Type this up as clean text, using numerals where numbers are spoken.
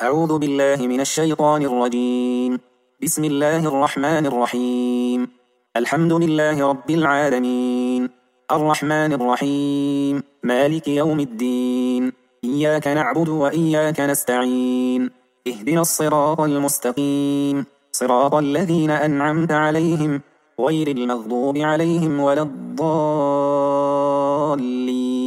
أعوذ بالله من الشيطان الرجيم. بسم الله الرحمن الرحيم. الحمد لله رب العالمين، الرحمن الرحيم، مالك يوم الدين، إياك نعبد وإياك نستعين، اهدنا الصراط المستقيم، صراط الذين أنعمت عليهم غير المغضوب عليهم ولا الضالين.